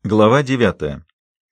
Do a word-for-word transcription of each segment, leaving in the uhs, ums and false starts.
Глава девятая.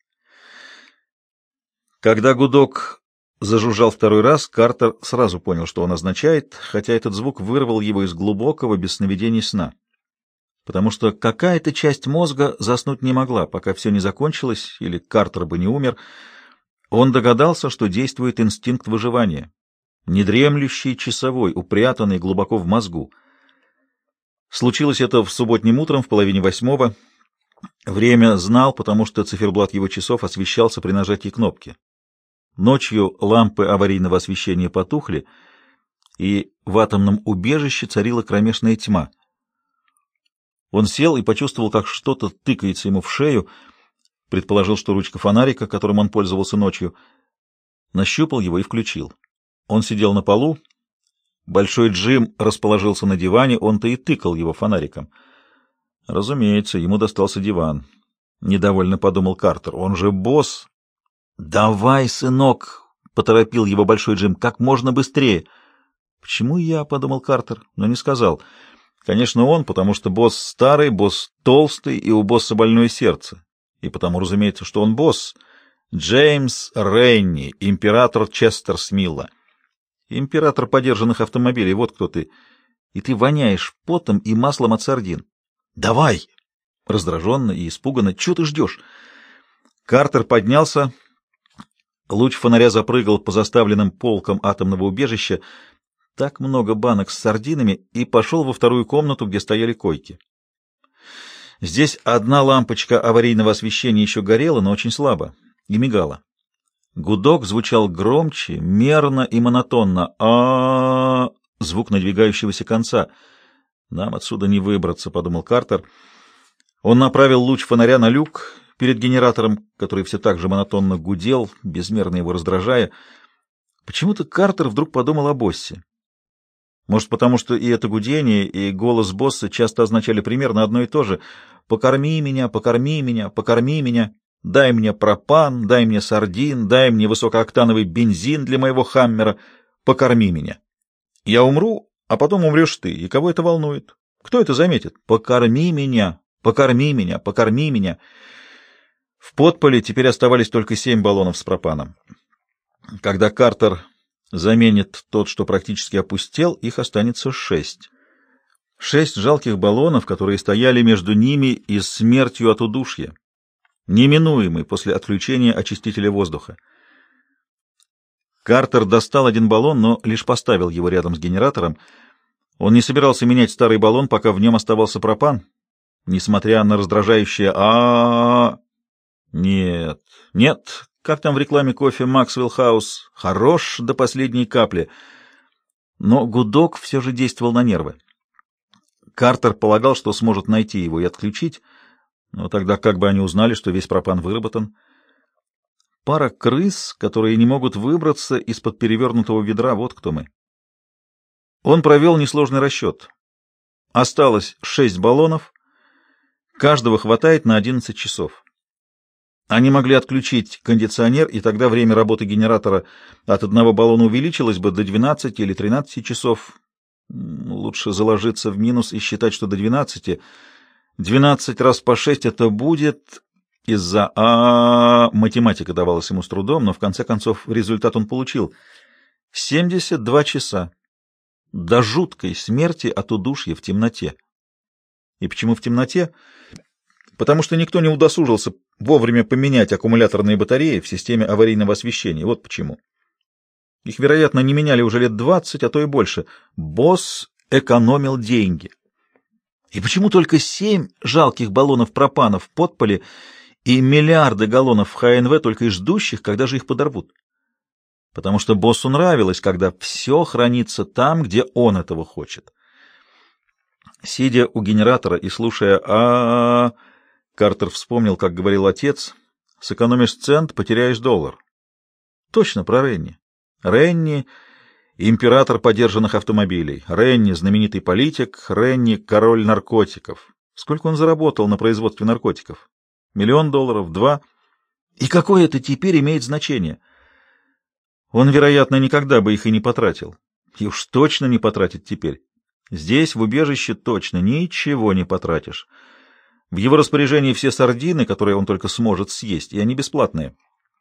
Когда гудок зажужжал второй раз, Картер сразу понял, что он означает, хотя этот звук вырвал его из глубокого, без сновидений сна. Потому что какая-то часть мозга заснуть не могла, пока все не закончилось, или Картер бы не умер. Он догадался, что действует инстинкт выживания, недремлющий часовой, упрятанный глубоко в мозгу. Случилось это в субботним утром в половине восьмого. Время знал, потому что циферблат его часов освещался при нажатии кнопки. Ночью лампы аварийного освещения потухли, и в атомном убежище царила кромешная тьма. Он сел и почувствовал, как что-то тыкается ему в шею, предположил, что ручка фонарика, которым он пользовался ночью, нащупал его и включил. Он сидел на полу, Большой Джим расположился на диване, он-то и тыкал его фонариком. Разумеется, ему достался диван. Недовольно подумал Картер. Он же босс. «Давай, сынок!» — поторопил его Большой Джим. «Как можно быстрее!» «Почему я?» — подумал Картер, но не сказал. Конечно, он, потому что босс старый, босс толстый, и у босса больное сердце. И потому, разумеется, что он босс. Джеймс Ренни, император Честерсмилла. Император подержанных автомобилей, вот кто ты. И ты воняешь потом и маслом от сардин. «Давай!» Раздраженно и испуганно. «Чего ты ждешь?» Картер поднялся. Луч фонаря запрыгал по заставленным полкам атомного убежища. Так много банок с сардинами, и пошел во вторую комнату, где стояли койки. Здесь одна лампочка аварийного освещения еще горела, но очень слабо, и мигала. Гудок звучал громче, мерно и монотонно. а, -а, -а Звук надвигающегося конца. «Нам отсюда не выбраться», — подумал Картер. Он направил луч фонаря на люк перед генератором, который все так же монотонно гудел, безмерно его раздражая. Почему-то Картер вдруг подумал о боссе. Может, потому что и это гудение, и голос босса часто означали примерно одно и то же. «Покорми меня, покорми меня, покорми меня, дай мне пропан, дай мне сардин, дай мне высокооктановый бензин для моего хаммера, покорми меня. Я умру, а потом умрешь ты, и кого это волнует? Кто это заметит? Покорми меня, покорми меня, покорми меня». В подполе теперь оставались только семь баллонов с пропаном. Когда Картер заменит тот, что практически опустел, их останется шесть. Шесть жалких баллонов, которые стояли между ними и смертью от удушья, неминуемой после отключения очистителя воздуха. Картер достал один баллон, но лишь поставил его рядом с генератором. Он не собирался менять старый баллон, пока в нем оставался пропан, несмотря на раздражающее а, -а, -а, -а. Нет, нет, как там в рекламе кофе Максвелл Хаус, хорош до последней капли. Но гудок все же действовал на нервы. Картер полагал, что сможет найти его и отключить, но тогда как бы они узнали, что весь пропан выработан? Пара крыс, которые не могут выбраться из-под перевернутого ведра, вот кто мы. Он провел несложный расчет. Осталось шесть баллонов, каждого хватает на одиннадцать часов. Они могли отключить кондиционер, и тогда время работы генератора от одного баллона увеличилось бы до двенадцати или тринадцати часов. Лучше заложиться в минус и считать, что до двенадцати. двенадцать раз по шесть это будет... Из-за а, -а, -а математика давалась ему с трудом, но в конце концов результат он получил. семьдесят два часа. До жуткой смерти от удушья в темноте. И почему в темноте? Потому что никто не удосужился вовремя поменять аккумуляторные батареи в системе аварийного освещения. Вот почему. Их, вероятно, не меняли уже лет двадцать, а то и больше. Босс экономил деньги. И почему только семь жалких баллонов пропана в подполе и миллиарды галлонов в ха эн вэ, только и ждущих, когда же их подорвут? Потому что боссу нравилось, когда все хранится там, где он этого хочет. Сидя у генератора и слушая а, -а, -а Картер вспомнил, как говорил отец: «Сэкономишь цент, потеряешь доллар». Точно про Ренни. Ренни — император подержанных автомобилей. Ренни — знаменитый политик. Ренни — король наркотиков. Сколько он заработал на производстве наркотиков? Миллион долларов? Два? И какое это теперь имеет значение? Он, вероятно, никогда бы их и не потратил. И уж точно не потратит теперь. Здесь, в убежище, точно ничего не потратишь. В его распоряжении все сардины, которые он только сможет съесть, и они бесплатные.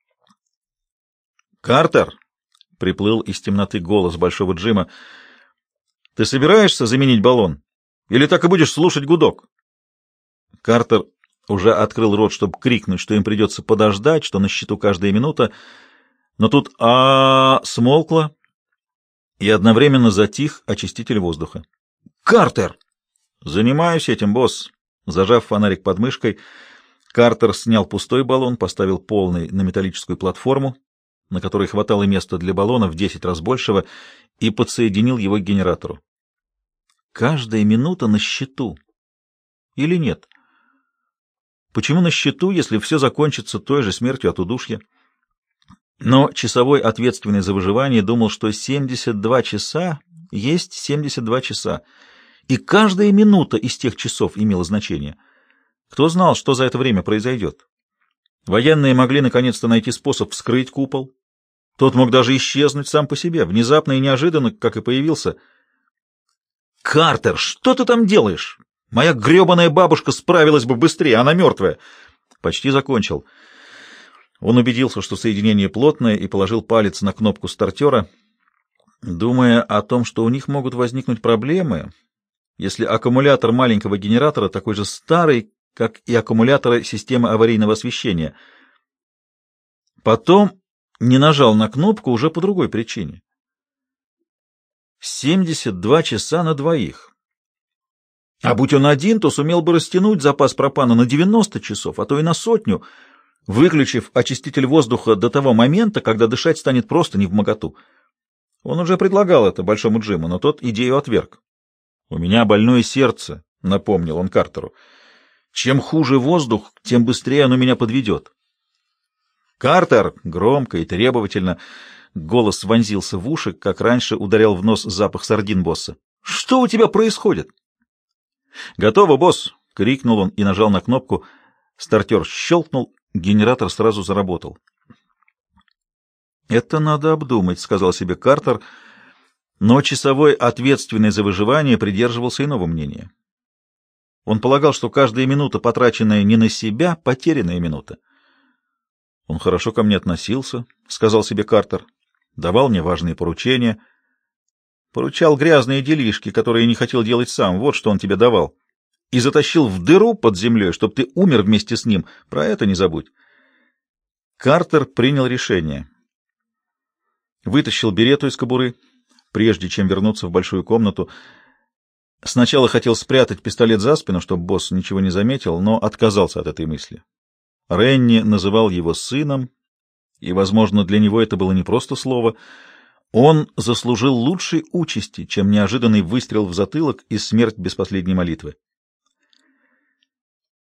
«Картер!» — приплыл из темноты голос Большого Джима. «Ты собираешься заменить баллон? Или так и будешь слушать гудок?» Картер уже открыл рот, чтобы крикнуть, что им придется подождать, что на счету каждая минута, но тут а смолкло, и одновременно затих очиститель воздуха. «Картер!» «Занимаюсь этим, босс!» Зажав фонарик под мышкой, Картер снял пустой баллон, поставил полный на металлическую платформу, на которой хватало места для баллона в десять раз большего, и подсоединил его к генератору. Каждая минута на счету. Или нет? Почему на счету, если все закончится той же смертью от удушья? Но часовой, ответственный за выживание, думал, что семьдесят два часа есть семьдесят два часа, и каждая минута из тех часов имела значение. Кто знал, что за это время произойдет? Военные могли наконец-то найти способ вскрыть купол. Тот мог даже исчезнуть сам по себе, внезапно и неожиданно, как и появился. «Картер, что ты там делаешь? Моя гребаная бабушка справилась бы быстрее, она мертвая!» Почти закончил. Он убедился, что соединение плотное, и положил палец на кнопку стартера, думая о том, что у них могут возникнуть проблемы, если аккумулятор маленького генератора такой же старый, как и аккумуляторы системы аварийного освещения. Потом не нажал на кнопку уже по другой причине. семьдесят два часа на двоих. А будь он один, то сумел бы растянуть запас пропана на девяносто часов, а то и на сотню, выключив очиститель воздуха до того момента, когда дышать станет просто невмоготу. Он уже предлагал это Большому Джиму, но тот идею отверг. «У меня больное сердце», — напомнил он Картеру. «Чем хуже воздух, тем быстрее оно меня подведет». «Картер!» — громко и требовательно. Голос вонзился в уши, как раньше ударял в нос запах сардин босса. «Что у тебя происходит?» «Готово, босс!» — крикнул он и нажал на кнопку. Стартер щелкнул, генератор сразу заработал. «Это надо обдумать», — сказал себе Картер, но часовой, ответственный за выживание, придерживался иного мнения. Он полагал, что каждая минута, потраченная не на себя, — потерянная минута. «Он хорошо ко мне относился», — сказал себе Картер, — «давал мне важные поручения». Поручал грязные делишки, которые не хотел делать сам, вот что он тебе давал. И затащил в дыру под землей, чтобы ты умер вместе с ним. Про это не забудь. Картер принял решение. Вытащил берету из кобуры, прежде чем вернуться в большую комнату. Сначала хотел спрятать пистолет за спину, чтобы босс ничего не заметил, но отказался от этой мысли. Ренни называл его сыном, и, возможно, для него это было не просто слово. Он заслужил лучшей участи, чем неожиданный выстрел в затылок и смерть без последней молитвы.